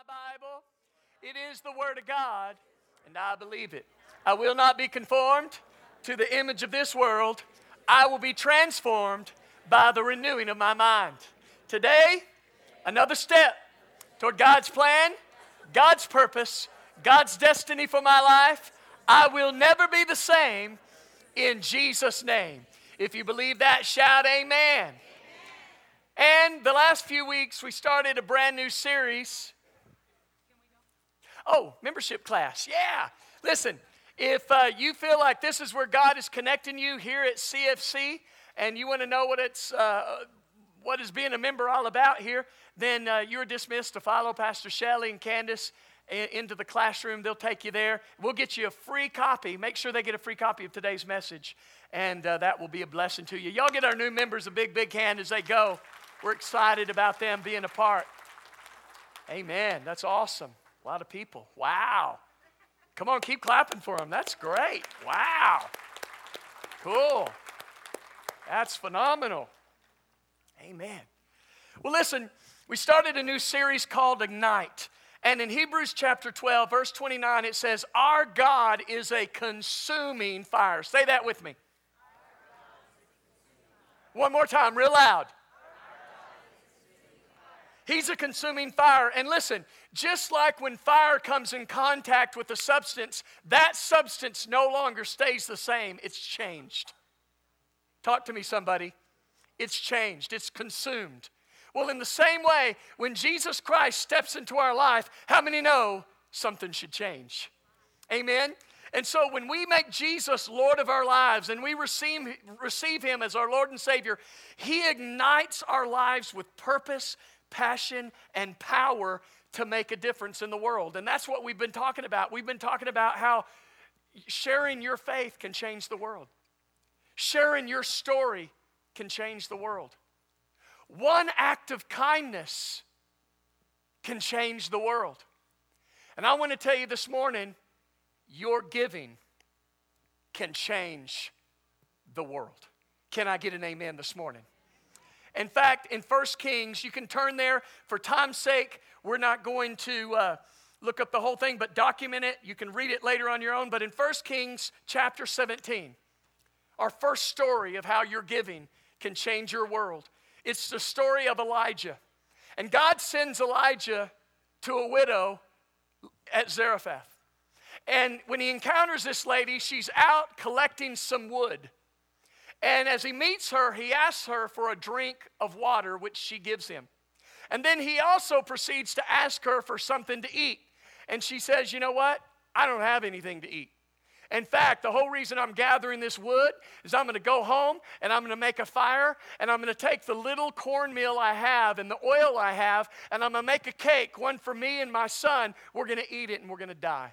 Bible. It is the Word of God, and I believe it. I will not be conformed to the image of this world. I will be transformed by the renewing of my mind. Today, another step toward God's plan, God's purpose, God's destiny for my life. I will never be the same in Jesus' name. If you believe that, shout amen. And the last few weeks, we started a brand new series. Oh, membership class. Yeah. Listen, if you feel like this is where God is connecting you here at CFC, and you want to know what is being a member all about here, then you're dismissed to follow Pastor Shelley and Candace into the classroom. They'll take you there. We'll get you a free copy. Make sure they get a free copy of today's message, and that will be a blessing to you. Y'all get our new members a big, big hand as they go. We're excited about them being a part. Amen. That's awesome. A lot of people. Wow. Come on, keep clapping for them. That's great. Wow. Cool. That's phenomenal. Amen. Well, listen, we started a new series called Ignite. And in Hebrews chapter 12, verse 29, it says, our God is a consuming fire. Say that with me. One more time, real loud. He's a consuming fire. And listen, just like when fire comes in contact with a substance, that substance no longer stays the same. It's changed. Talk to me, somebody. It's changed. It's consumed. Well, in the same way, when Jesus Christ steps into our life, how many know something should change? Amen? And so when we make Jesus Lord of our lives and we receive Him as our Lord and Savior, He ignites our lives with purpose, passion, and power to make a difference in the world. And that's what we've been talking about. We've been talking about how sharing your faith can change the world. Sharing your story can change the world. One act of kindness can change the world. And I want to tell you this morning, your giving can change the world. Can I get an amen this morning? In fact, in 1 Kings, you can turn there. For time's sake, we're not going to look up the whole thing, but document it. You can read it later on your own. But in 1 Kings chapter 17, our first story of how your giving can change your world. It's the story of Elijah. And God sends Elijah to a widow at Zarephath. And when he encounters this lady, she's out collecting some wood. And as he meets her, he asks her for a drink of water, which she gives him. And then he also proceeds to ask her for something to eat. And she says, you know what? I don't have anything to eat. In fact, the whole reason I'm gathering this wood is I'm going to go home and I'm going to make a fire and I'm going to take the little cornmeal I have and the oil I have and I'm going to make a cake, one for me and my son. We're going to eat it and we're going to die.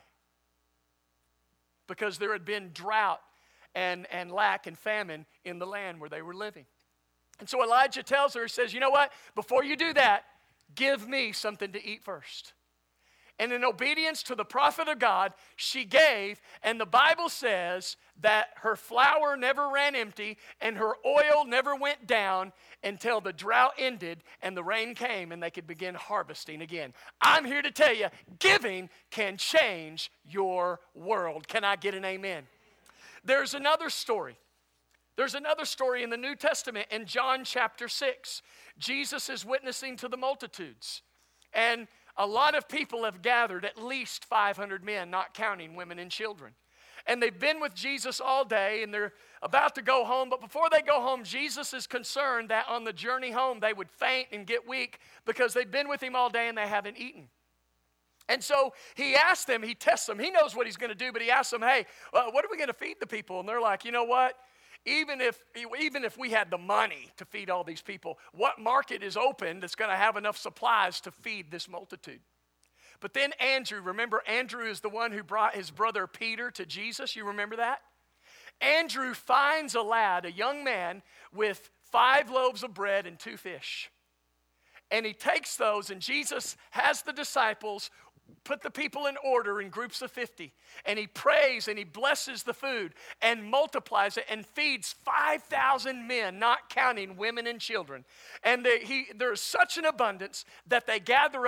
Because there had been drought and lack and famine in the land where they were living. And so Elijah tells her, he says, you know what? Before you do that, give me something to eat first. And in obedience to the prophet of God, she gave, and the Bible says that her flour never ran empty and her oil never went down until the drought ended and the rain came and they could begin harvesting again. I'm here to tell you, giving can change your world. Can I get an amen? There's another story. There's another story in the New Testament in John chapter 6. Jesus is witnessing to the multitudes. And a lot of people have gathered, at least 500 men, not counting women and children. And they've been with Jesus all day, and they're about to go home. But before they go home, Jesus is concerned that on the journey home, they would faint and get weak because they've been with Him all day and they haven't eaten. And so He asks them, He tests them. He knows what He's going to do, but He asks them, hey, what are we going to feed the people? And they're like, you know what? Even if we had the money to feed all these people, what market is open that's going to have enough supplies to feed this multitude? But then Andrew, remember Andrew is the one who brought his brother Peter to Jesus. You remember that? Andrew finds a lad, a young man, with 5 loaves of bread and 2 fish. And he takes those, and Jesus has the disciples put the people in order in groups of 50. And he prays and he blesses the food and multiplies it and feeds 5,000 men, not counting women and children. And there's such an abundance that they gather up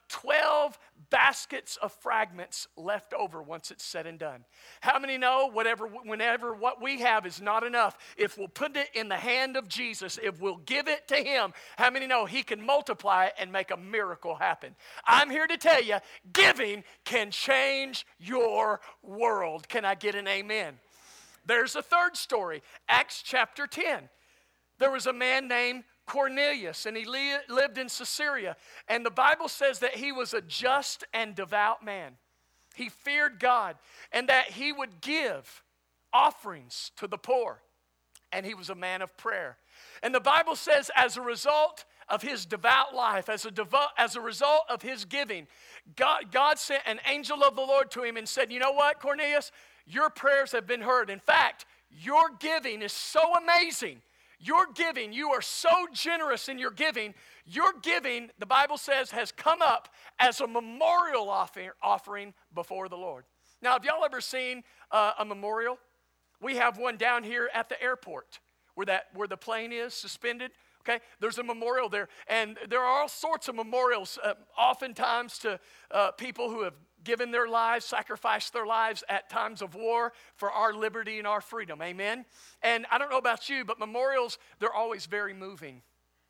12 baskets of fragments left over once it's said and done. How many know whenever what we have is not enough, if we'll put it in the hand of Jesus, if we'll give it to him, how many know he can multiply it and make a miracle happen? I'm here to tell you, giving can change your world. Can I get an amen? There's a third story, Acts chapter 10. There was a man named Cornelius, and he lived in Caesarea. And the Bible says that he was a just and devout man. He feared God, and that he would give offerings to the poor. And he was a man of prayer. And the Bible says as a result of his devout life, as a result of his giving, God sent an angel of the Lord to him and said, you know what, Cornelius? Your prayers have been heard. In fact, your giving is so amazing. Your giving, you are so generous in your giving. Your giving, the Bible says, has come up as a memorial offering before the Lord. Now, have y'all ever seen a memorial? We have one down here at the airport where the plane is suspended. Okay, there's a memorial there, and there are all sorts of memorials, oftentimes to people who have given their lives, sacrificed their lives at times of war for our liberty and our freedom. Amen? And I don't know about you, but memorials, they're always very moving.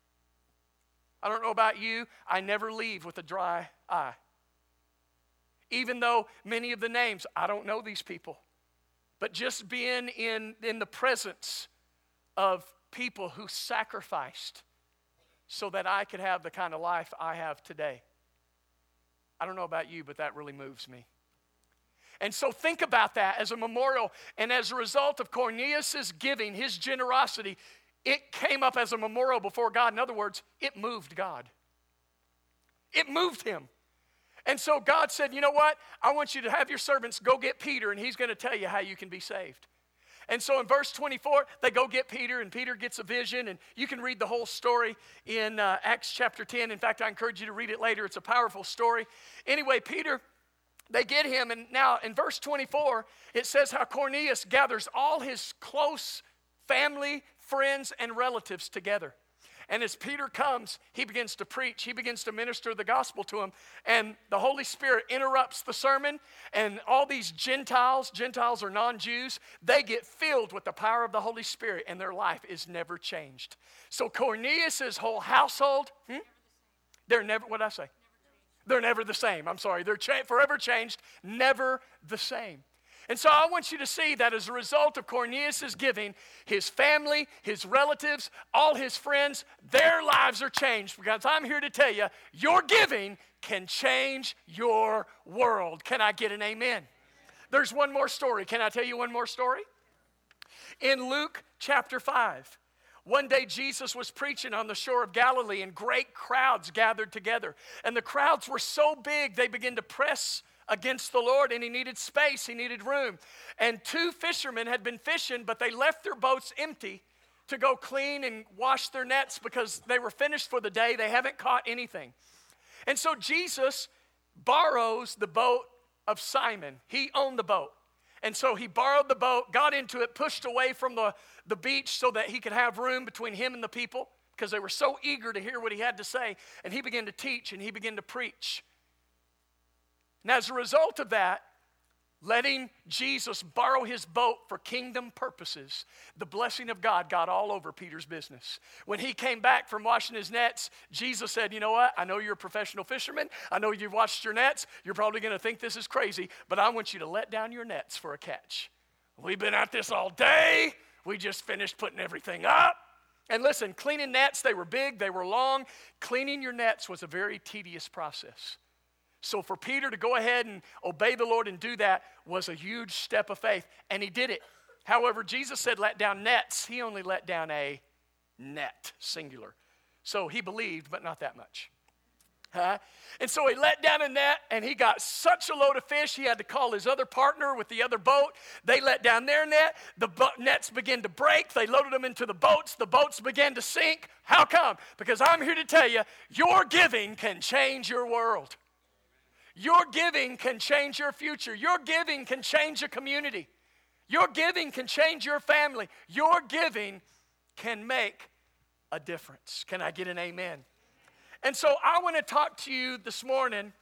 I don't know about you, I never leave with a dry eye. Even though many of the names, I don't know these people. But just being in the presence of people who sacrificed so that I could have the kind of life I have today. I don't know about you, but that really moves me. And so think about that as a memorial. And as a result of Cornelius' giving, his generosity, it came up as a memorial before God. In other words, it moved God. It moved him. And so God said, you know what? I want you to have your servants go get Peter, and he's going to tell you how you can be saved. And so in verse 24, they go get Peter, and Peter gets a vision, and you can read the whole story in Acts chapter 10. In fact, I encourage you to read it later. It's a powerful story. Anyway, Peter, they get him, and now in verse 24, it says how Cornelius gathers all his close family, friends, and relatives together. And as Peter comes, he begins to preach. He begins to minister the gospel to him. And the Holy Spirit interrupts the sermon. And all these Gentiles are non-Jews, they get filled with the power of the Holy Spirit. And their life is never changed. So Cornelius' whole household, they're never, what'd I say? They're never the same. I'm sorry. They're forever changed, never the same. And so I want you to see that as a result of Cornelius' giving, his family, his relatives, all his friends, their lives are changed. Because I'm here to tell you, your giving can change your world. Can I get an amen? There's one more story. Can I tell you one more story? In Luke chapter 5, one day Jesus was preaching on the shore of Galilee, and great crowds gathered together. And the crowds were so big, they began to press against the Lord, and he needed space, he needed room. And 2 fishermen had been fishing, but they left their boats empty to go clean and wash their nets because they were finished for the day. They haven't caught anything. And so Jesus borrows the boat of Simon. He owned the boat. And so he borrowed the boat, got into it, pushed away from the beach so that he could have room between him and the people because they were so eager to hear what he had to say. And he began to teach and he began to preach. And as a result of that, letting Jesus borrow his boat for kingdom purposes, the blessing of God got all over Peter's business. When he came back from washing his nets, Jesus said, you know what? I know you're a professional fisherman. I know you've washed your nets. You're probably going to think this is crazy, but I want you to let down your nets for a catch. We've been at this all day. We just finished putting everything up. And listen, cleaning nets, they were big, they were long. Cleaning your nets was a very tedious process. So for Peter to go ahead and obey the Lord and do that was a huge step of faith, and he did it. However, Jesus said let down nets. He only let down a net, singular. So he believed, but not that much. And so he let down a net, and he got such a load of fish, he had to call his other partner with the other boat. They let down their net. The nets began to break. They loaded them into the boats. The boats began to sink. How come? Because I'm here to tell you, your giving can change your world. Your giving can change your future. Your giving can change a community. Your giving can change your family. Your giving can make a difference. Can I get an amen? And so I want to talk to you this morning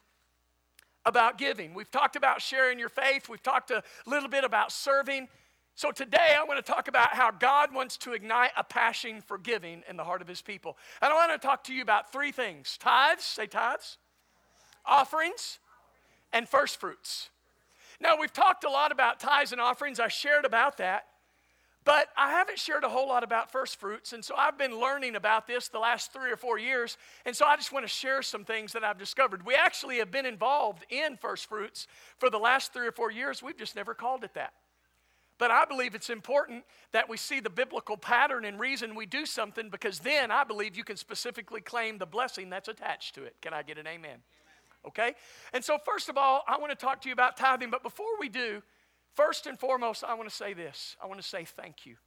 about giving. We've talked about sharing your faith. We've talked a little bit about serving. So today I want to talk about how God wants to ignite a passion for giving in the heart of his people. And I want to talk to you about three things. Tithes, say tithes, offerings, and first fruits. Now we've talked a lot about tithes and offerings. I shared about that. But I haven't shared a whole lot about first fruits, and so I've been learning about this the last 3 or 4 years, and so I just want to share some things that I've discovered. We actually have been involved in first fruits for the last 3 or 4 years. We've just never called it that. But I believe it's important that we see the biblical pattern and reason we do something, because then I believe you can specifically claim the blessing that's attached to it. Can I get an amen? Okay? And so first of all, I want to talk to you about tithing, but before we do, first and foremost, I want to say this. I want to say thank you.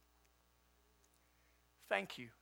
Thank you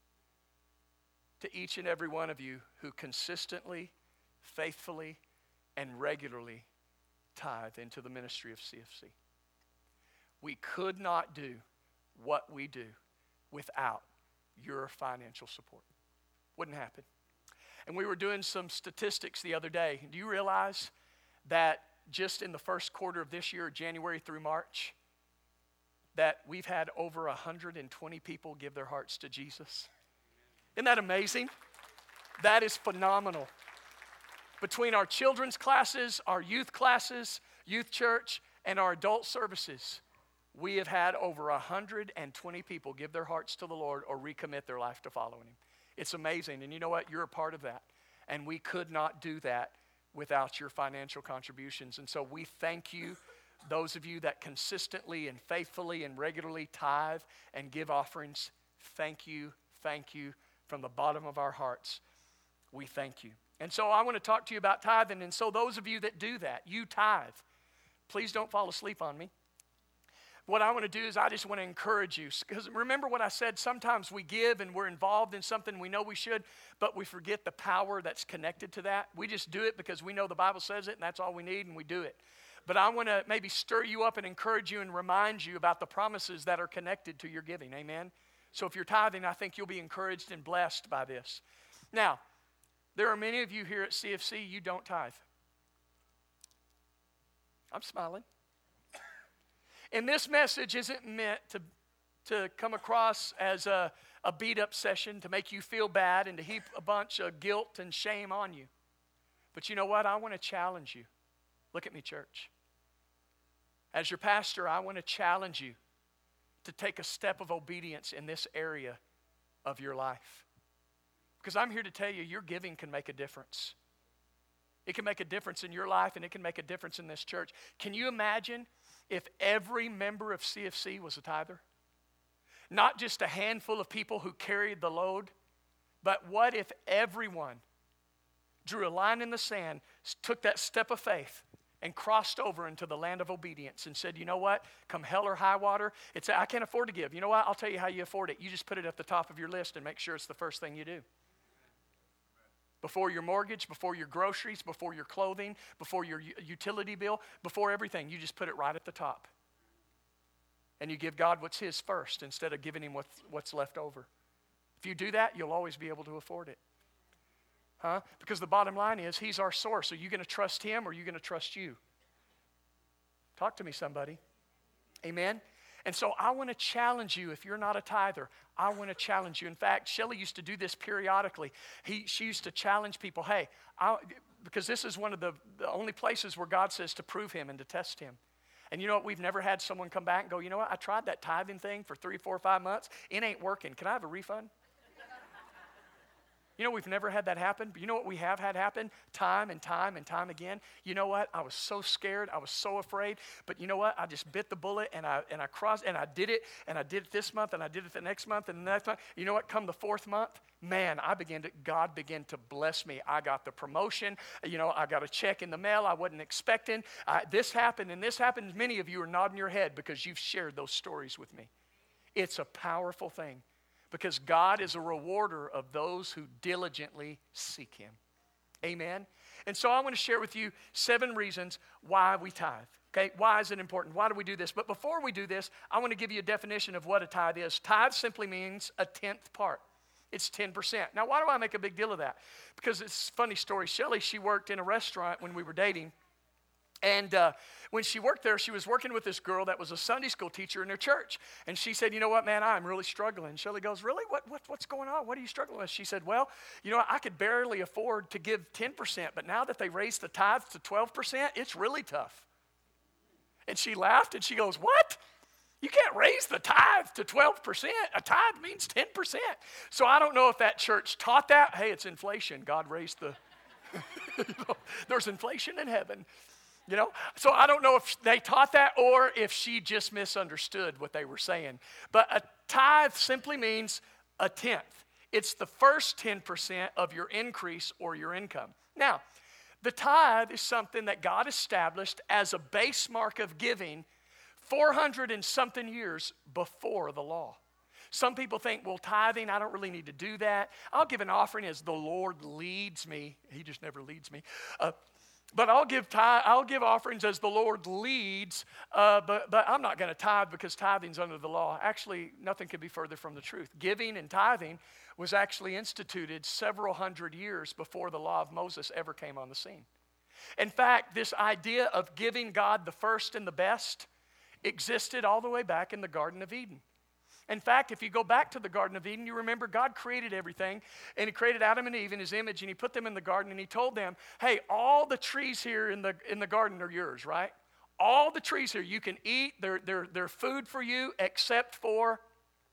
to each and every one of you who consistently, faithfully, and regularly tithe into the ministry of CFC. We could not do what we do without your financial support. Wouldn't happen. And we were doing some statistics the other day. Do you realize that just in the first quarter of this year, January through March, that we've had over 120 people give their hearts to Jesus? Isn't that amazing? That is phenomenal. Between our children's classes, our youth classes, youth church, and our adult services, we have had over 120 people give their hearts to the Lord or recommit their life to following him. It's amazing. And you know what? You're a part of that. And we could not do that without your financial contributions. And so we thank you, those of you that consistently and faithfully and regularly tithe and give offerings. Thank you from the bottom of our hearts. We thank you. And so I want to talk to you about tithing. And so those of you that do that, you tithe. Please don't fall asleep on me. What I want to do is I just want to encourage you. Because remember what I said, sometimes we give and we're involved in something we know we should, but we forget the power that's connected to that. We just do it because we know the Bible says it and that's all we need, and we do it. But I want to maybe stir you up and encourage you and remind you about the promises that are connected to your giving. Amen? So if you're tithing, I think you'll be encouraged and blessed by this. Now, there are many of you here at CFC, you don't tithe. I'm smiling. And this message isn't meant to come across as a beat-up session to make you feel bad and to heap a bunch of guilt and shame on you. But you know what? I want to challenge you. Look at me, church. As your pastor, I want to challenge you to take a step of obedience in this area of your life. Because I'm here to tell you, your giving can make a difference. It can make a difference in your life, and it can make a difference in this church. Can you imagine if every member of CFC was a tither? Not just a handful of people who carried the load, but what if everyone drew a line in the sand, took that step of faith, and crossed over into the land of obedience and said, you know what, come hell or high water, I can't afford to give. You know what, I'll tell you how you afford it. You just put it at the top of your list and make sure it's the first thing you do. Before your mortgage, before your groceries, before your clothing, before your utility bill, before everything, you just put it right at the top. And you give God what's his first instead of giving him what's left over. If you do that, you'll always be able to afford it. Because the bottom line is, he's our source. Are you going to trust him or are you going to trust you? Talk to me, somebody. Amen? And so I want to challenge you, if you're not a tither, I want to challenge you. In fact, Shelley used to do this periodically. She used to challenge people, hey, because this is one of the only places where God says to prove him and to test him. And you know what? We've never had someone come back and go, you know what? I tried that tithing thing for 3, 4, 5 months. It ain't working. Can I have a refund? You know, we've never had that happen, but you know what we have had happen time and time and time again? You know what? I was so scared. I was so afraid. But you know what? I just bit the bullet and I crossed and I did it this month and I did it the next month and the next month. You know what? Come the 4th month, man, God began to bless me. I got the promotion. You know, I got a check in the mail I wasn't expecting. This happened and this happened. Many of you are nodding your head because you've shared those stories with me. It's a powerful thing. Because God is a rewarder of those who diligently seek him. Amen? And so I want to share with you 7 reasons why we tithe. Okay, why is it important? Why do we do this? But before we do this, I want to give you a definition of what a tithe is. Tithe simply means a 10th part. It's 10%. Now, why do I make a big deal of that? Because it's a funny story. Shelley, she worked in a restaurant when we were dating. And when she worked there, she was working with this girl that was a Sunday school teacher in her church. And she said, you know what, man, I'm really struggling. Shelley goes, really? What's going on? What are you struggling with? She said, well, you know, I could barely afford to give 10%, but now that they raised the tithe to 12%, it's really tough. And she laughed and she goes, what? You can't raise the tithe to 12%. A tithe means 10%. So I don't know if that church taught that. Hey, it's inflation. God raised the, there's inflation in heaven. You know, so I don't know if they taught that or if she just misunderstood what they were saying. But a tithe simply means a tenth. It's the first 10% of your increase or your income. Now, the tithe is something that God established as a base mark of giving 400 and something years before the law. Some people think, well, tithing, I don't really need to do that. I'll give an offering as the Lord leads me. He just never leads me. But I'll give offerings as the Lord leads, but I'm not going to tithe because tithing's under the law. Actually, nothing could be further from the truth. Giving and tithing was actually instituted several hundred years before the law of Moses ever came on the scene. In fact, this idea of giving God the first and the best existed all the way back in the Garden of Eden. In fact, if you go back to the Garden of Eden, you remember God created everything, and He created Adam and Eve in His image, and He put them in the garden, and He told them, hey, all the trees here in the garden are yours, right? All the trees here you can eat, they're food for you, except for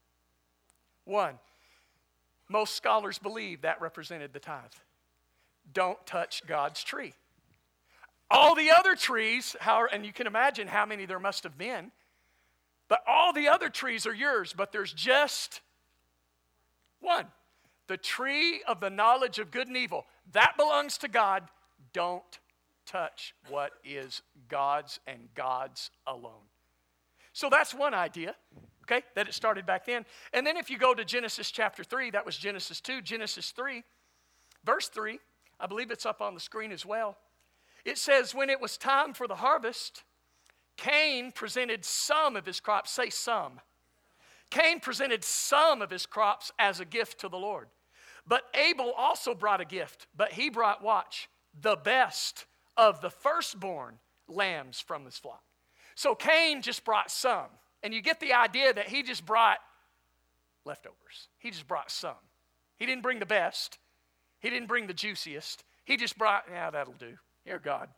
one. Most scholars believe that represented the tithe. Don't touch God's tree. All the other trees, and you can imagine how many there must have been, but all the other trees are yours, but there's just one. The tree of the knowledge of good and evil. That belongs to God. Don't touch what is God's and God's alone. So that's one idea, okay, that it started back then. And then if you go to Genesis chapter 3, that was Genesis 2, Genesis 3, verse 3, I believe it's up on the screen as well. It says, when it was time for the harvest, Cain presented some of his crops. Say some. Cain presented some of his crops as a gift to the Lord. But Abel also brought a gift. But he brought, watch, the best of the firstborn lambs from his flock. So Cain just brought some. And you get the idea that he just brought leftovers. He just brought some. He didn't bring the best. He didn't bring the juiciest. He just brought, yeah, that'll do. Here, God.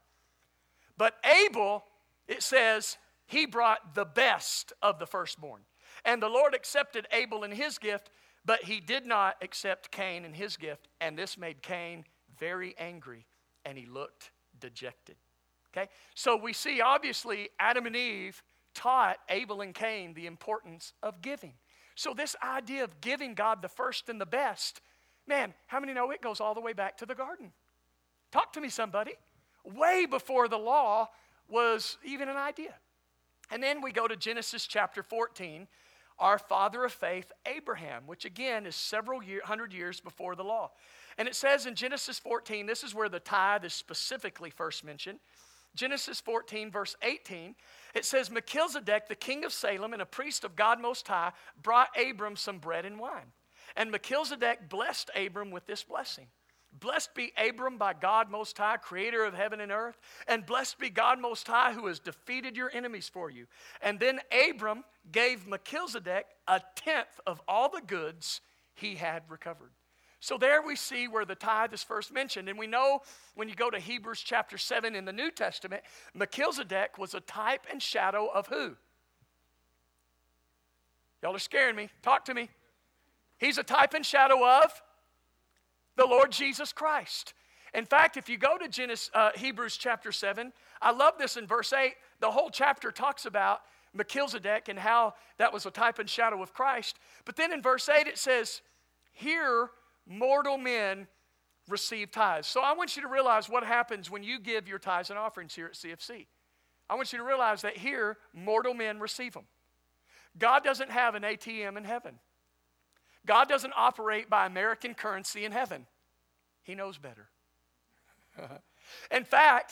But Abel, it says, he brought the best of the firstborn. And the Lord accepted Abel and his gift, but He did not accept Cain and his gift. And this made Cain very angry, and he looked dejected. Okay? So we see, obviously, Adam and Eve taught Abel and Cain the importance of giving. So this idea of giving God the first and the best, man, how many know it goes all the way back to the garden? Talk to me, somebody. Way before the law was even an idea. And then we go to Genesis chapter 14, our father of faith, Abraham, which again is several hundred years before the law. And it says in Genesis 14, this is where the tithe is specifically first mentioned. Genesis 14, verse 18, it says, Melchizedek, the king of Salem and a priest of God Most High, brought Abram some bread and wine. And Melchizedek blessed Abram with this blessing. Blessed be Abram by God Most High, creator of heaven and earth. And blessed be God Most High, who has defeated your enemies for you. And then Abram gave Melchizedek a tenth of all the goods he had recovered. So there we see where the tithe is first mentioned. And we know when you go to Hebrews chapter 7 in the New Testament, Melchizedek was a type and shadow of who? Y'all are scaring me. Talk to me. He's a type and shadow of the Lord Jesus Christ. In fact, if you go to Hebrews chapter 7, I love this in verse 8. The whole chapter talks about Melchizedek and how that was a type and shadow of Christ. But then in verse 8 it says, here mortal men receive tithes. So I want you to realize what happens when you give your tithes and offerings here at CFC. I want you to realize that here mortal men receive them. God doesn't have an ATM in heaven. God doesn't operate by American currency in heaven. He knows better. In fact,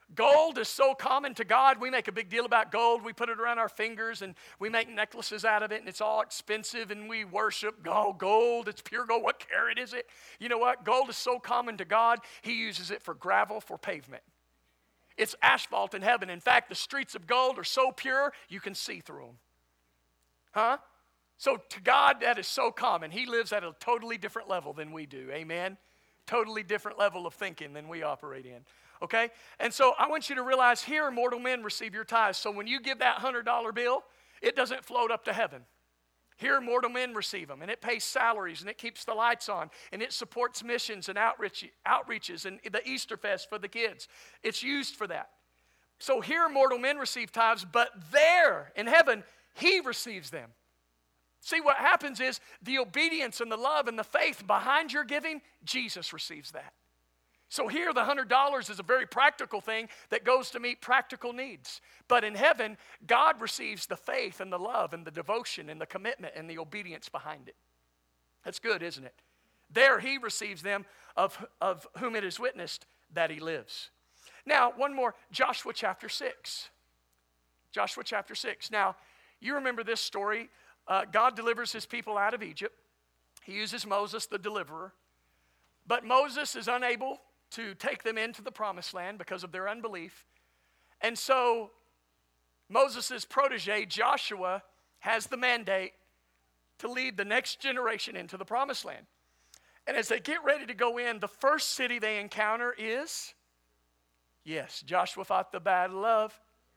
Gold is so common to God. We make a big deal about gold. We put it around our fingers and we make necklaces out of it, and it's all expensive, and we worship gold. It's pure gold. What carat is it? You know what? Gold is so common to God, He uses it for gravel, for pavement. It's asphalt in heaven. In fact, the streets of gold are so pure, you can see through them. Huh? So to God, that is so common. He lives at a totally different level than we do. Amen? Totally different level of thinking than we operate in. Okay? And so I want you to realize here, mortal men receive your tithes. So when you give that $100 bill, it doesn't float up to heaven. Here, mortal men receive them, and it pays salaries, and it keeps the lights on, and it supports missions and outreaches and the Easter Fest for the kids. It's used for that. So here, mortal men receive tithes, but there in heaven, He receives them. See, what happens is the obedience and the love and the faith behind your giving, Jesus receives that. So here, the $100 is a very practical thing that goes to meet practical needs. But in heaven, God receives the faith and the love and the devotion and the commitment and the obedience behind it. That's good, isn't it? There, He receives them of whom it is witnessed that He lives. Now, one more, Joshua chapter 6. Joshua chapter 6. Now, you remember this story. God delivers His people out of Egypt. He uses Moses, the deliverer. But Moses is unable to take them into the promised land because of their unbelief. And so Moses' protege, Joshua, has the mandate to lead the next generation into the promised land. And as they get ready to go in, the first city they encounter is, yes, Joshua fought the battle of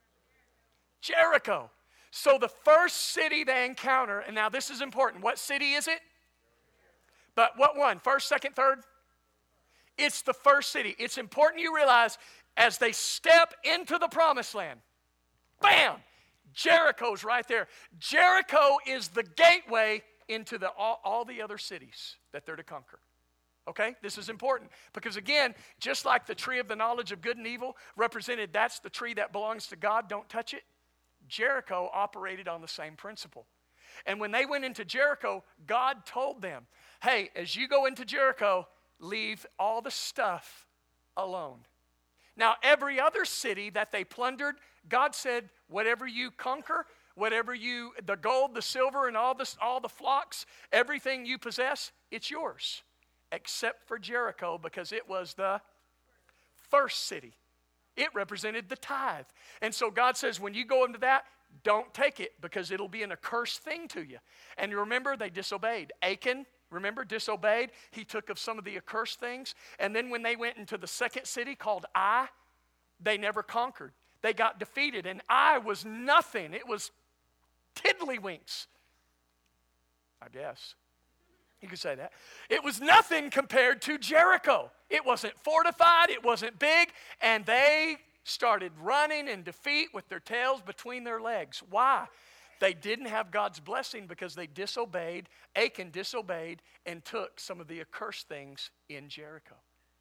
Jericho. So the first city they encounter, and now this is important. What city is it? But what one? First, second, third? It's the first city. It's important you realize as they step into the promised land, bam, Jericho's right there. Jericho is the gateway into all the other cities that they're to conquer. Okay? This is important because, again, just like the tree of the knowledge of good and evil represented, that's the tree that belongs to God, don't touch it. Jericho operated on the same principle. And when they went into Jericho, God told them, hey, as you go into Jericho, leave all the stuff alone. Now, every other city that they plundered, God said, whatever you conquer, the gold, the silver, and all the flocks, everything you possess, it's yours. Except for Jericho, because it was the first city. It represented the tithe. And so God says, when you go into that, don't take it, because it'll be an accursed thing to you. And you remember, they disobeyed. Achan, remember, disobeyed. He took of some of the accursed things. And then when they went into the second city called Ai, they never conquered. They got defeated. And Ai was nothing. It was tiddlywinks, I guess. You could say that. It was nothing compared to Jericho. It wasn't fortified. It wasn't big. And they started running in defeat with their tails between their legs. Why? They didn't have God's blessing because they disobeyed. Achan disobeyed and took some of the accursed things in Jericho.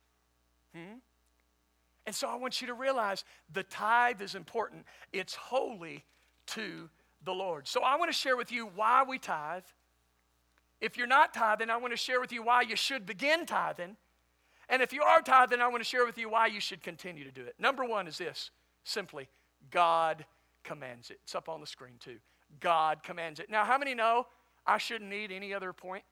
And so I want you to realize the tithe is important. It's holy to the Lord. So I want to share with you why we tithe. If you're not tithing, I want to share with you why you should begin tithing. And if you are tithing, I want to share with you why you should continue to do it. Number one is this, simply, God commands it. It's up on the screen too. God commands it. Now, how many know I shouldn't need any other point?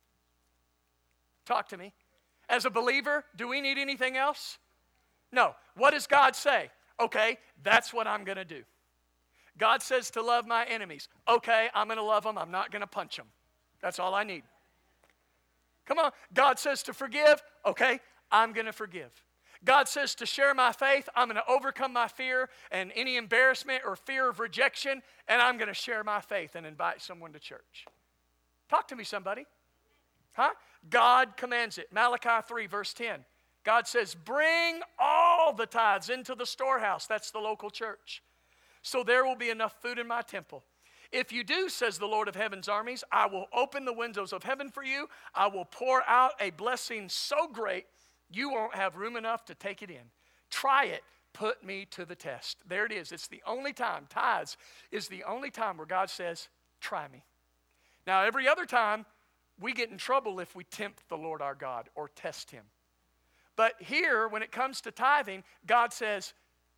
Talk to me. As a believer, do we need anything else? No. What does God say? Okay, that's what I'm going to do. God says to love my enemies. Okay, I'm going to love them. I'm not going to punch them. That's all I need. Come on. God says to forgive. Okay, I'm going to forgive. God says to share my faith. I'm going to overcome my fear and any embarrassment or fear of rejection, and I'm going to share my faith and invite someone to church. Talk to me, somebody. Huh? God commands it. Malachi 3, verse 10. God says, bring all the tithes into the storehouse. That's the local church. So there will be enough food in my temple. If you do, says the Lord of heaven's armies, I will open the windows of heaven for you. I will pour out a blessing so great, you won't have room enough to take it in. Try it. Put me to the test. There it is. It's the only time, tithes is the only time where God says, try me. Now, every other time, we get in trouble if we tempt the Lord our God or test him. But here, when it comes to tithing, God says,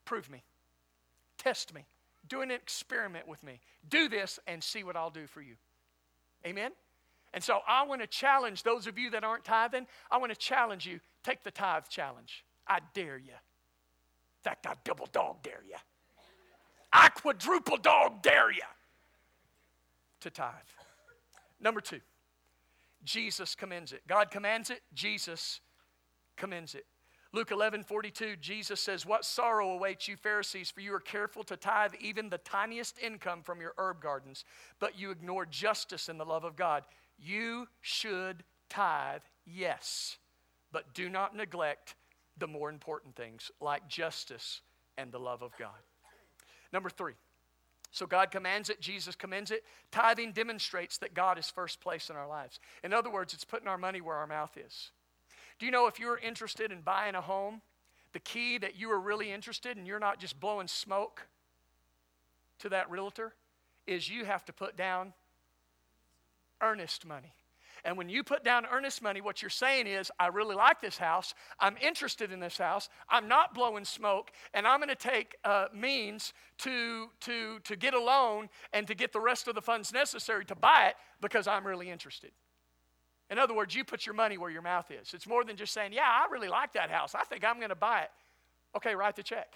Prove me. Test me. Do an experiment with me. Do this and see what I'll do for you. Amen? And so I want to challenge those of you that aren't tithing. I want to challenge you. Take the tithe challenge. I dare you. In fact, I double dog dare you. I quadruple dog dare you to tithe. Number 2, Jesus commends it. God commands it. Jesus commends it. Luke 11:42, Jesus says, "What sorrow awaits you, Pharisees, for you are careful to tithe even the tiniest income from your herb gardens, but you ignore justice and the love of God. You should tithe, yes, but do not neglect the more important things like justice and the love of God." Number 3, so God commands it, Jesus commends it. Tithing demonstrates that God is first place in our lives. In other words, it's putting our money where our mouth is. Do you know if you're interested in buying a home, the key that you are really interested in, you're not just blowing smoke to that realtor, is you have to put down earnest money. And when you put down earnest money, what you're saying is, I really like this house. I'm interested in this house. I'm not blowing smoke. And I'm going to take means to get a loan and to get the rest of the funds necessary to buy it because I'm really interested. In other words, you put your money where your mouth is. It's more than just saying, yeah, I really like that house. I think I'm going to buy it. Okay, write the check.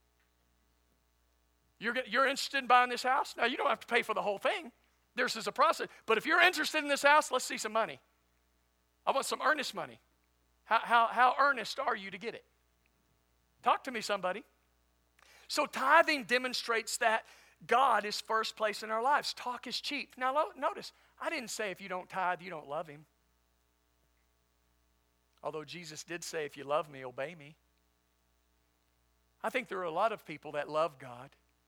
You're interested in buying this house? No, you don't have to pay for the whole thing. There's a process. But if you're interested in this house, let's see some money. I want some earnest money. How earnest are you to get it? Talk to me, somebody. So tithing demonstrates that God is first place in our lives. Talk is cheap. Now notice, I didn't say if you don't tithe, you don't love him. Although Jesus did say, if you love me, obey me. I think there are a lot of people that love God.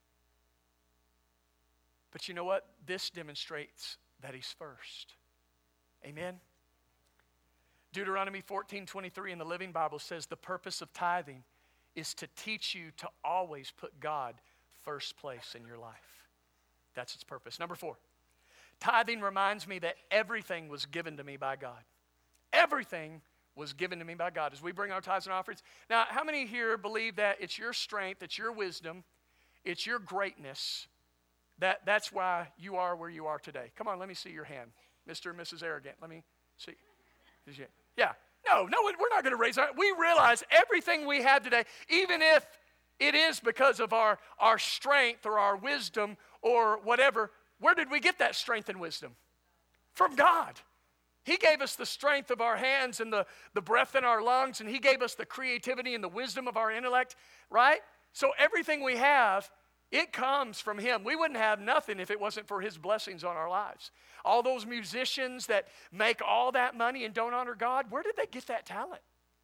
But you know what? This demonstrates that he's first. Amen? Deuteronomy 14:23 in the Living Bible says the purpose of tithing is to teach you to always put God first place in your life. That's its purpose. Number 4, tithing reminds me that everything was given to me by God. Everything was given to me by God. As we bring our tithes and offerings. Now, how many here believe that it's your strength, it's your wisdom, it's your greatness, that's why you are where you are today? Come on, let me see your hand. Mr. and Mrs. Arrogant, let me see. Yeah. No, we're not going to raise our hand. We realize everything we have today, even if it is because of our strength or our wisdom or whatever, where did we get that strength and wisdom? From God. He gave us the strength of our hands and the breath in our lungs, and he gave us the creativity and the wisdom of our intellect, right? So everything we have, it comes from him. We wouldn't have nothing if it wasn't for his blessings on our lives. All those musicians that make all that money and don't honor God, where did they get that talent?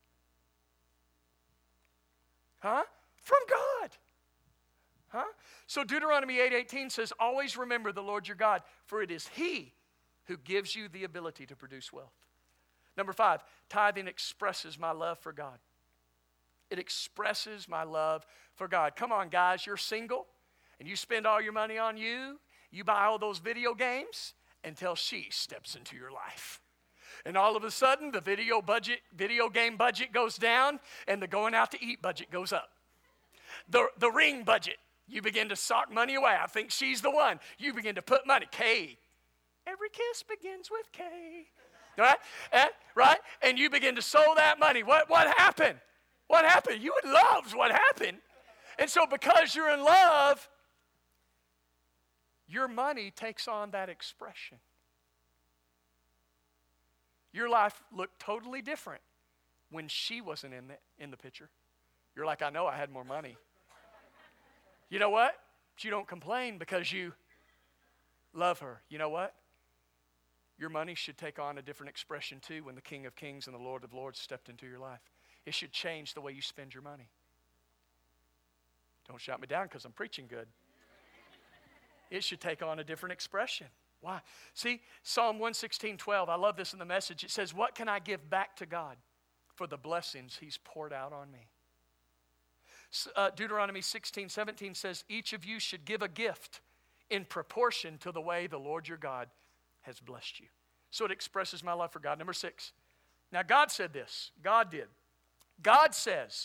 Huh? From God. Huh? So Deuteronomy 8:18 says, always remember the Lord your God, for it is he who gives you the ability to produce wealth. Number 5, tithing expresses my love for God. It expresses my love for God. Come on, guys, you're single, and you spend all your money on you. You buy all those video games until she steps into your life. And all of a sudden, the video game budget goes down, and the going out to eat budget goes up. The ring budget, you begin to sock money away. I think she's the one. You begin to put money. K. Every kiss begins with K. Right? Right? And you begin to sow that money. What happened? What happened? You in love's what happened. And so because you're in love, your money takes on that expression. Your life looked totally different when she wasn't in the picture. You're like, I know I had more money. You know what? But you don't complain because you love her. You know what? Your money should take on a different expression too when the King of Kings and the Lord of Lords stepped into your life. It should change the way you spend your money. Don't shout me down because I'm preaching good. It should take on a different expression. Why? See, Psalm 116:12, I love this in the Message. It says, what can I give back to God for the blessings he's poured out on me? Deuteronomy 16:17 says, each of you should give a gift in proportion to the way the Lord your God has blessed you. So it expresses my love for God. Number 6. Now God said this. God did. God says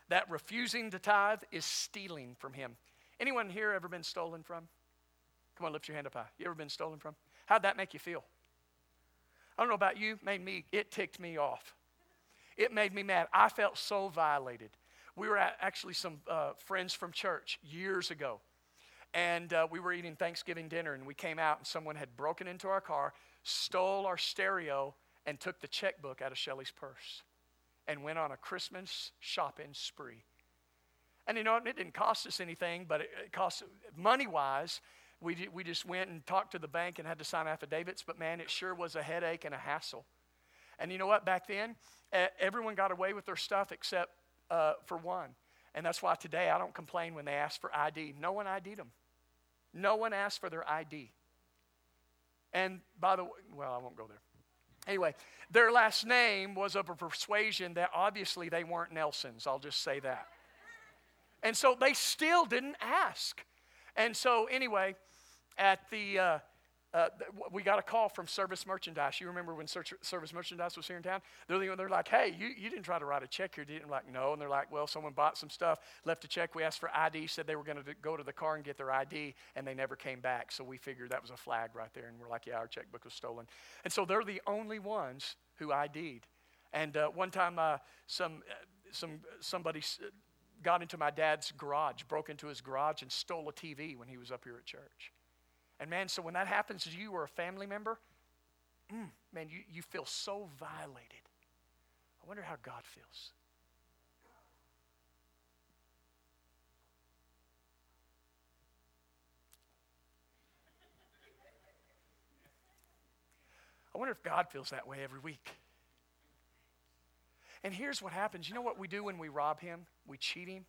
that refusing to tithe is stealing from him. Anyone here ever been stolen from? Come on, lift your hand up high. You ever been stolen from? How'd that make you feel? I don't know about you, it ticked me off. It made me mad. I felt so violated. We were actually some friends from church years ago, and we were eating Thanksgiving dinner, and we came out, and someone had broken into our car, stole our stereo, and took the checkbook out of Shelley's purse and went on a Christmas shopping spree. And you know what? It didn't cost us anything, but it cost money-wise. We just went and talked to the bank and had to sign affidavits, but man, it sure was a headache and a hassle. And you know what? Back then, everyone got away with their stuff except for one. And that's why today I don't complain when they ask for ID. No one ID'd them. No one asked for their ID. And by the way, well, I won't go there. Anyway, their last name was of a persuasion that obviously they weren't Nelsons. I'll just say that. And so they still didn't ask. And so anyway, at the we got a call from Service Merchandise. You remember when Service Merchandise was here in town? They're like, hey, you didn't try to write a check here, did you? I'm like, no. And they're like, well, someone bought some stuff, left a check. We asked for ID, said they were going to go to the car and get their ID, and they never came back. So we figured that was a flag right there. And we're like, yeah, our checkbook was stolen. And so they're the only ones who ID'd. And one time somebody got into my dad's garage, broke into his garage and stole a TV when he was up here at church. And man, so when that happens to you or a family member, man, you feel so violated. I wonder how God feels. I wonder if God feels that way every week. And here's what happens. You know what we do when we rob him? We cheat him.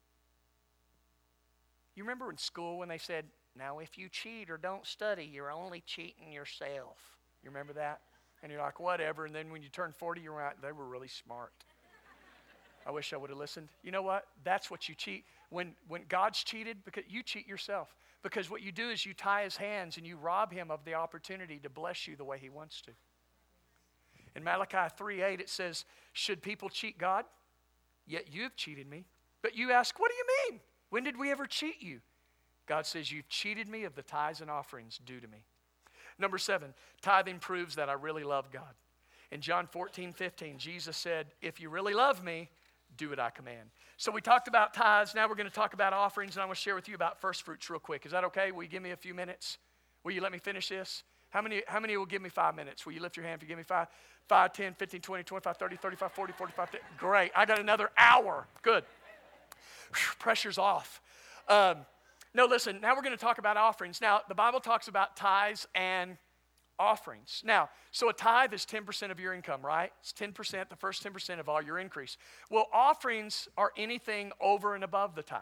You remember in school when they said, now if you cheat or don't study, you're only cheating yourself. You remember that? And you're like, whatever. And then when you turn 40, you're like, they were really smart. I wish I would have listened. You know what? That's what you cheat. When God's cheated, because you cheat yourself. Because what you do is you tie his hands and you rob him of the opportunity to bless you the way he wants to. In Malachi 3:8, it says, should people cheat God? Yet you've cheated me. But you ask, what do you mean? When did we ever cheat you? God says, you've cheated me of the tithes and offerings due to me. Number 7, tithing proves that I really love God. In John 14:15, Jesus said, if you really love me, do what I command. So we talked about tithes. Now we're going to talk about offerings, and I'm going to share with you about first fruits real quick. Is that okay? Will you give me a few minutes? Will you let me finish this? How many will give me 5 minutes? Will you lift your hand if you give me 5, 10, 15, 20, 25, 30, 35, 40, 45, 50? Great. I got another hour. Good. Whew, pressure's off. No, listen, now we're going to talk about offerings. Now, the Bible talks about tithes and offerings. Now, so a tithe is 10% of your income, right? It's 10%, the first 10% of all your increase. Well, offerings are anything over and above the tithe.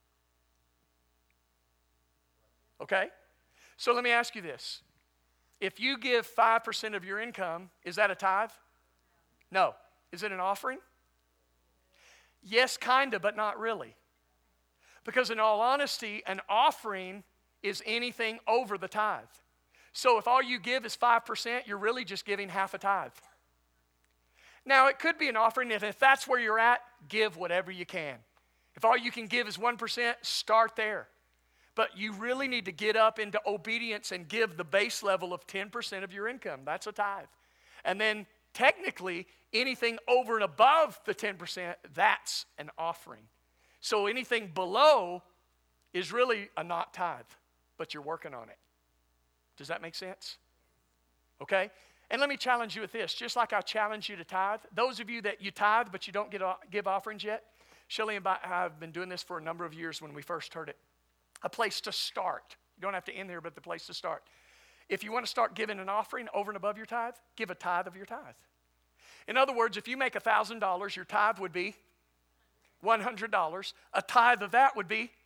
Okay? So let me ask you this. If you give 5% of your income, is that a tithe? No. Is it an offering? Yes, kind of, but not really. Because in all honesty, an offering is anything over the tithe. So if all you give is 5%, you're really just giving half a tithe. Now, it could be an offering, and if that's where you're at, give whatever you can. If all you can give is 1%, start there. But you really need to get up into obedience and give the base level of 10% of your income. That's a tithe. And then technically, anything over and above the 10%, that's an offering. So anything below is really a not tithe, but you're working on it. Does that make sense? Okay? And let me challenge you with this. Just like I challenge you to tithe, those of you that you tithe but you don't give offerings yet, Shelley and I have been doing this for a number of years when we first heard it. A place to start. You don't have to end there, but the place to start. If you want to start giving an offering over and above your tithe, give a tithe of your tithe. In other words, if you make $1,000, your tithe would be $100. A tithe of that would be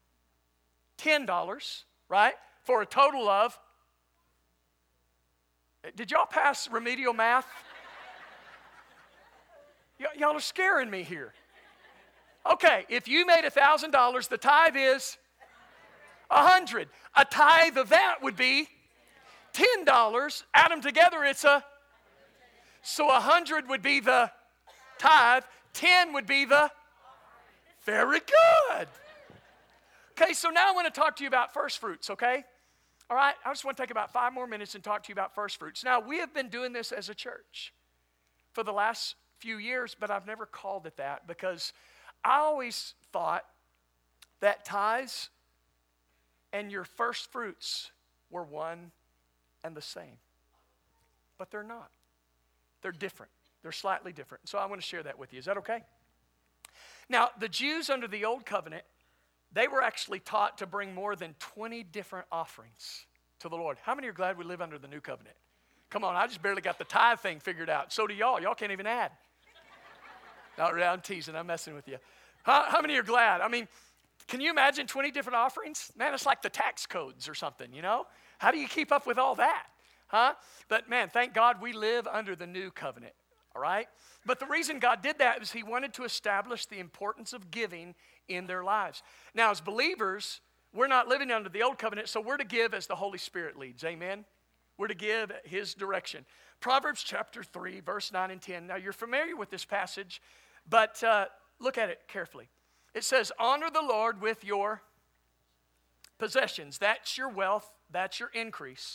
$10, right? For a total of, did y'all pass remedial math? Y'all are scaring me here. Okay, if you made $1,000, the tithe is 100. A tithe of that would be $10. Add them together, so 100 would be the tithe. 10 would be the. Very good. Okay, so now I want to talk to you about first fruits, okay? All right, I just want to take about 5 more minutes and talk to you about first fruits. Now, we have been doing this as a church for the last few years, but I've never called it that because I always thought that tithes and your first fruits were one and the same. But they're not. They're different. They're slightly different. So I want to share that with you. Is that okay? Now, the Jews under the Old Covenant, they were actually taught to bring more than 20 different offerings to the Lord. How many are glad we live under the New Covenant? Come on, I just barely got the tithe thing figured out. So do y'all. Y'all can't even add. No, I'm teasing. I'm messing with you. How many are glad? I mean, can you imagine 20 different offerings? Man, it's like the tax codes or something, you know? How do you keep up with all that? Huh? But man, thank God we live under the New Covenant, all right? But the reason God did that is he wanted to establish the importance of giving in their lives. Now, as believers, we're not living under the Old Covenant, so we're to give as the Holy Spirit leads, amen? We're to give his direction. Proverbs chapter 3, verse 9 and 10. Now, you're familiar with this passage, but look at it carefully. It says, honor the Lord with your possessions. That's your wealth, that's your increase.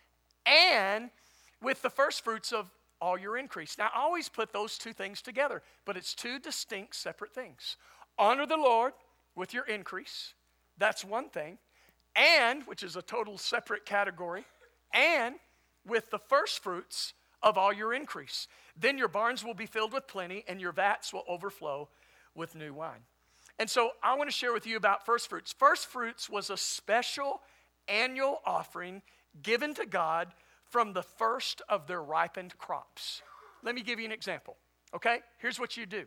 And with the first fruits of all your increase. Now, I always put those two things together, but it's two distinct, separate things. Honor the Lord with your increase. That's one thing. And, which is a total separate category, and with the first fruits of all your increase. Then your barns will be filled with plenty, and your vats will overflow with new wine. And so I want to share with you about first fruits. First fruits was a special annual offering given to God from the first of their ripened crops. Let me give you an example, okay? Here's what you do.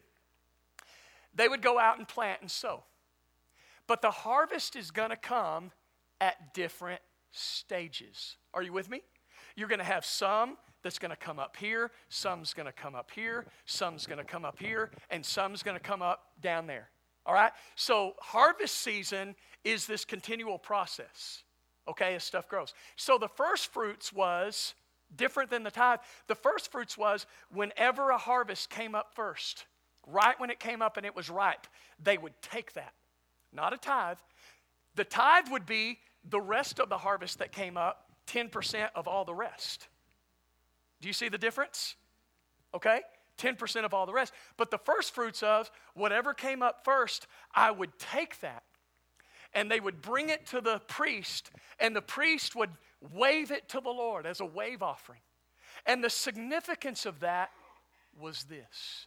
They would go out and plant and sow. But the harvest is going to come at different stages. Are you with me? You're going to have some that's going to come up here, some's going to come up here, some's going to come up here, and some's going to come up down there. All right? So harvest season is this continual process, okay, as stuff grows. So the first fruits was different than the tithe. The first fruits was whenever a harvest came up first, right when it came up and it was ripe, they would take that. Not a tithe. The tithe would be the rest of the harvest that came up, 10% of all the rest. Do you see the difference? Okay? 10% of all the rest. But the first fruits of whatever came up first, I would take that. And they would bring it to the priest, and the priest would wave it to the Lord as a wave offering. And the significance of that was this.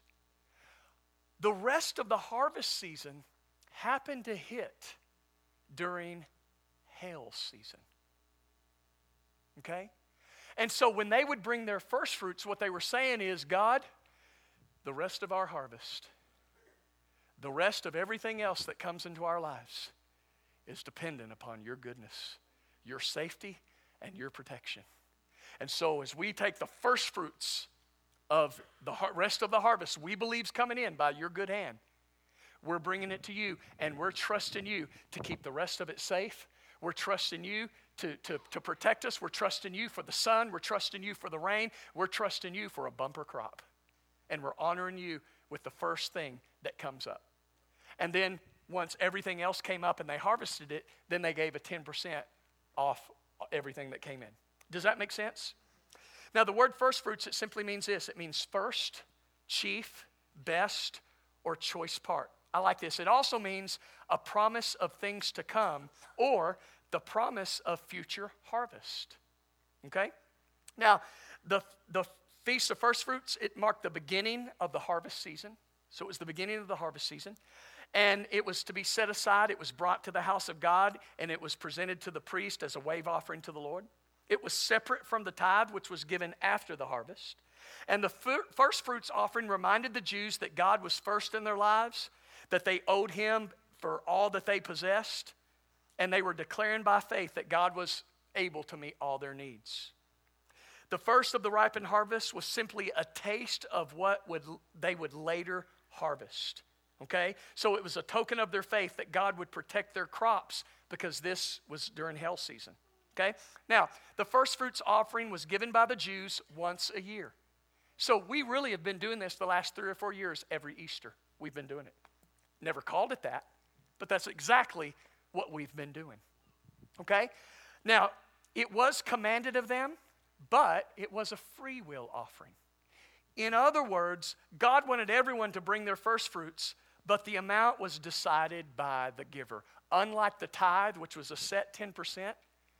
The rest of the harvest season happened to hit during hail season. Okay? And so when they would bring their first fruits, what they were saying is, God, the rest of our harvest, the rest of everything else that comes into our lives is dependent upon your goodness, your safety, and your protection. And so as we take the first fruits of the rest of the harvest we believe is coming in by your good hand, we're bringing it to you, and we're trusting you to keep the rest of it safe. We're trusting you to protect us. We're trusting you for the sun. We're trusting you for the rain. We're trusting you for a bumper crop. And we're honoring you with the first thing that comes up. And then once everything else came up and they harvested it, then they gave a 10% off everything that came in. Does that make sense? Now, the word first fruits, it simply means this. It means first, chief, best, or choice part. I like this. It also means a promise of things to come or the promise of future harvest. Okay? Now, the Feast of First Fruits, it marked the beginning of the harvest season. So it was the beginning of the harvest season. And it was to be set aside. It was brought to the house of God, and it was presented to the priest as a wave offering to the Lord. It was separate from the tithe, which was given after the harvest. And the first fruits offering reminded the Jews that God was first in their lives, that they owed him for all that they possessed, and they were declaring by faith that God was able to meet all their needs. The first of the ripened harvest was simply a taste of what they would later harvest. Okay? So it was a token of their faith that God would protect their crops because this was during hail season. Okay? Now, the first fruits offering was given by the Jews once a year. So we really have been doing this the last 3 or 4 years every Easter. We've been doing it. Never called it that, but that's exactly what we've been doing. Okay? Now, it was commanded of them, but it was a free will offering. In other words, God wanted everyone to bring their first fruits, but the amount was decided by the giver. Unlike the tithe, which was a set 10%,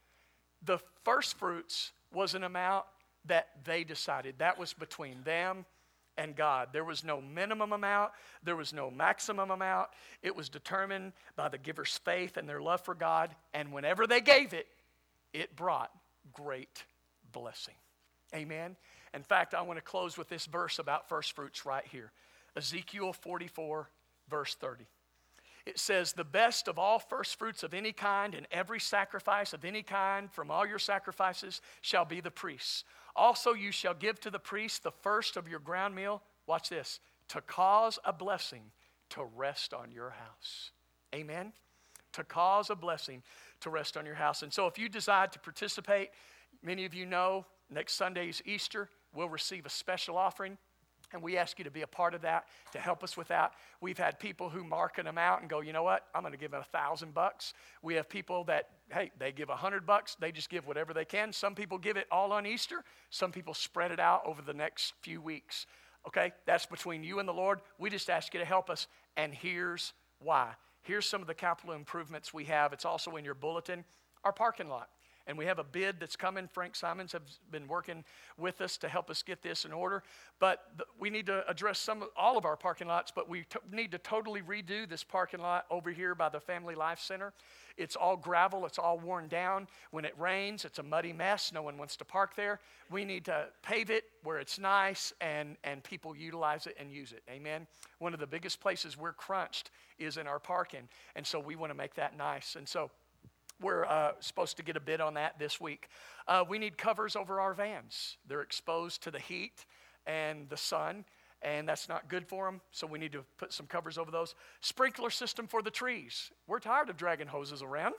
the first fruits was an amount that they decided. That was between them and God. There was no minimum amount. There was no maximum amount. It was determined by the giver's faith and their love for God. And whenever they gave it, it brought great blessing. Amen. In fact, I want to close with this verse about first fruits right here. Ezekiel 44, verse 30. It says, the best of all first fruits of any kind and every sacrifice of any kind from all your sacrifices shall be the priest's. Also you shall give to the priest the first of your ground meal, watch this, to cause a blessing to rest on your house. Amen? To cause a blessing to rest on your house. And so if you decide to participate, many of you know next Sunday is Easter. We'll receive a special offering. And we ask you to be a part of that, to help us with that. We've had people who mark an amount and go, you know what, I'm going to give $1,000. We have people that, hey, they give $100. They just give whatever they can. Some people give it all on Easter. Some people spread it out over the next few weeks. Okay, that's between you and the Lord. We just ask you to help us. And here's why. Here's some of the capital improvements we have. It's also in your bulletin, our parking lot. And we have a bid that's coming. Frank Simons has been working with us to help us get this in order. But we need to address all of our parking lots, but we need to totally redo this parking lot over here by the Family Life Center. It's all gravel. It's all worn down. When it rains, it's a muddy mess. No one wants to park there. We need to pave it where it's nice and people utilize it and use it. Amen? One of the biggest places we're crunched is in our parking. And so we want to make that nice. And so we're supposed to get a bid on that this week. We need covers over our vans. They're exposed to the heat and the sun, and that's not good for them, so we need to put some covers over those. Sprinkler system for the trees. We're tired of dragging hoses around,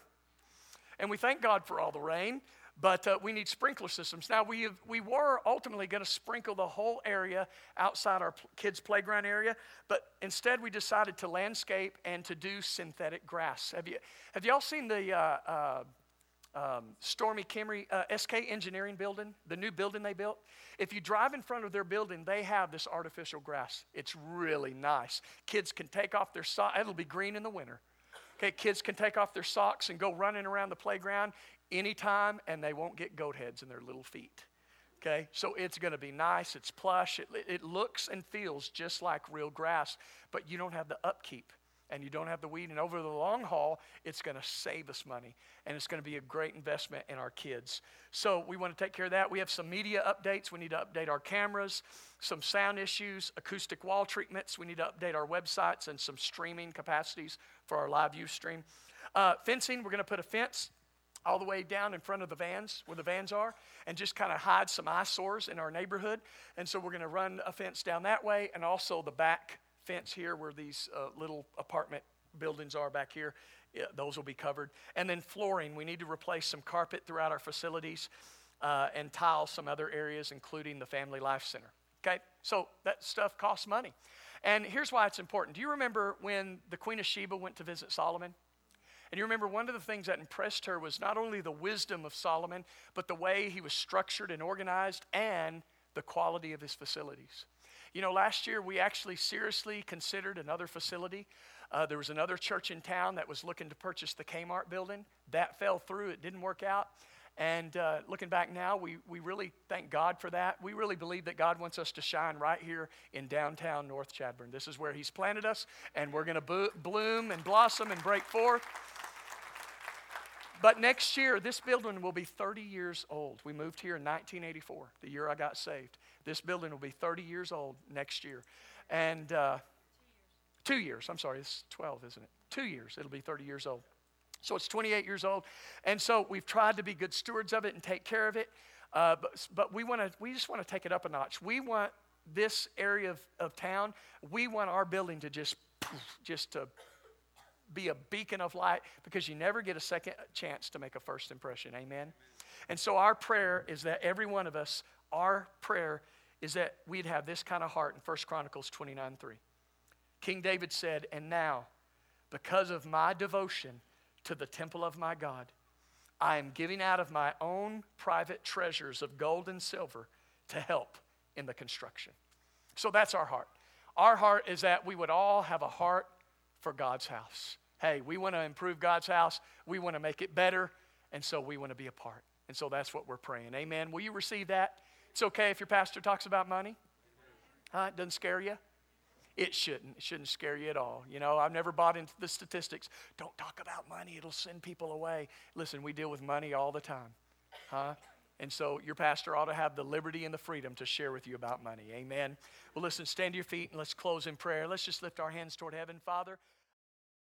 and we thank God for all the rain, but we need sprinkler systems. Now, we were ultimately going to sprinkle the whole area outside our kids' playground area, but instead we decided to landscape and to do synthetic grass. Have y'all seen the Stormy Kimry SK Engineering building, the new building they built? If you drive in front of their building, they have this artificial grass. It's really nice. Kids can take off their socks. It'll be green in the winter. Okay, kids can take off their socks and go running around the playground anytime, and they won't get goat heads in their little feet. Okay, so it's going to be nice. It's plush. It looks and feels just like real grass, but you don't have the upkeep and you don't have the weed. And over the long haul, it's going to save us money, and it's going to be a great investment in our kids. So we want to take care of that. We have some media updates. We need to update our cameras, some sound issues, acoustic wall treatments. We need to update our websites and some streaming capacities for our live view stream. Fencing, we're going to put a fence all the way down in front of the vans, where the vans are, and just kind of hide some eyesores in our neighborhood. And so we're going to run a fence down that way, and also the back fence here where these little apartment buildings are back here. Those will be covered. And then flooring, we need to replace some carpet throughout our facilities and tile some other areas, including the Family Life Center. Okay, so that stuff costs money. And here's why it's important. Do you remember when the Queen of Sheba went to visit Solomon? And you remember one of the things that impressed her was not only the wisdom of Solomon, but the way he was structured and organized and the quality of his facilities. You know, last year we actually seriously considered another facility. There was another church in town that was looking to purchase the Kmart building. That fell through. It didn't work out. And looking back now, we really thank God for that. We really believe that God wants us to shine right here in downtown North Chadbourn. This is where he's planted us, and we're going to bloom and blossom and break forth. But next year, this building will be 30 years old. We moved here in 1984, the year I got saved. This building will be 30 years old next year. And 2 years. I'm sorry, it's 12, isn't it? 2 years, it'll be 30 years old. So it's 28 years old. And so we've tried to be good stewards of it and take care of it. But we just want to take it up a notch. We want this area of town, we want our building to just to be a beacon of light, because you never get a second chance to make a first impression. Amen? And so our prayer is that every one of us, our prayer is that we'd have this kind of heart in 1 Chronicles 29:3. King David said, "And now, because of my devotion to the temple of my God, I am giving out of my own private treasures of gold and silver to help in the construction. So that's our heart. Our heart is that we would all have a heart for God's house. Hey, we want to improve God's house. We want to make it better. And so we want to be a part. And so that's what we're praying. Amen. Will you receive that? It's okay if your pastor talks about money. It doesn't scare you. It shouldn't. It shouldn't scare you at all. You know, I've never bought into the statistics. Don't talk about money. It'll send people away. Listen, we deal with money all the time. And so your pastor ought to have the liberty and the freedom to share with you about money. Amen. Well, listen, stand to your feet and let's close in prayer. Let's just lift our hands toward heaven. Father.